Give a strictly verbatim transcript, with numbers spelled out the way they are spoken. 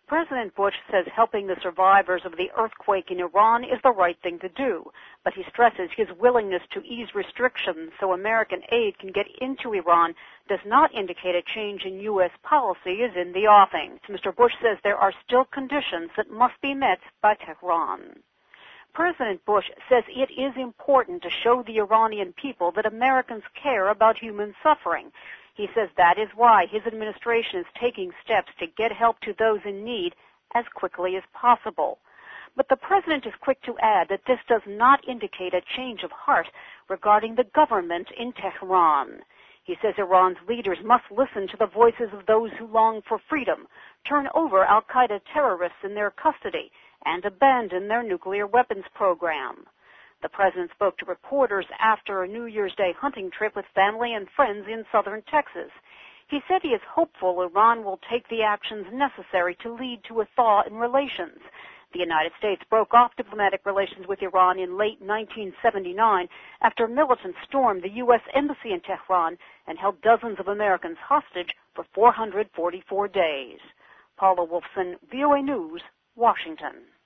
President Bush says helping the survivors of the earthquake in Iran is the right thing to do, but he stresses his willingness to ease restrictions so American aid can get into Iran does not indicate a change in U S policy is in the offing. Mister Bush says there are still conditions that must be met by Tehran. President Bush says it is important to show the Iranian people that Americans care about human suffering. He says that is why his administration is taking steps to get help to those in need as quickly as possible. But the president is quick to add that this does not indicate a change of heart regarding the government in Tehran. He says Iran's leaders must listen to the voices of those who long for freedom, turn over al-Qaeda terrorists in their custody, and abandon their nuclear weapons program. The president spoke to reporters after a New Year's Day hunting trip with family and friends in southern Texas. He said he is hopeful Iran will take the actions necessary to lead to a thaw in relations. The United States broke off diplomatic relations with Iran in late nineteen seventy-nine after militants stormed the U S Embassy in Tehran and held dozens of Americans hostage for four hundred forty-four days. Paula Wolfson, V O A News, Washington.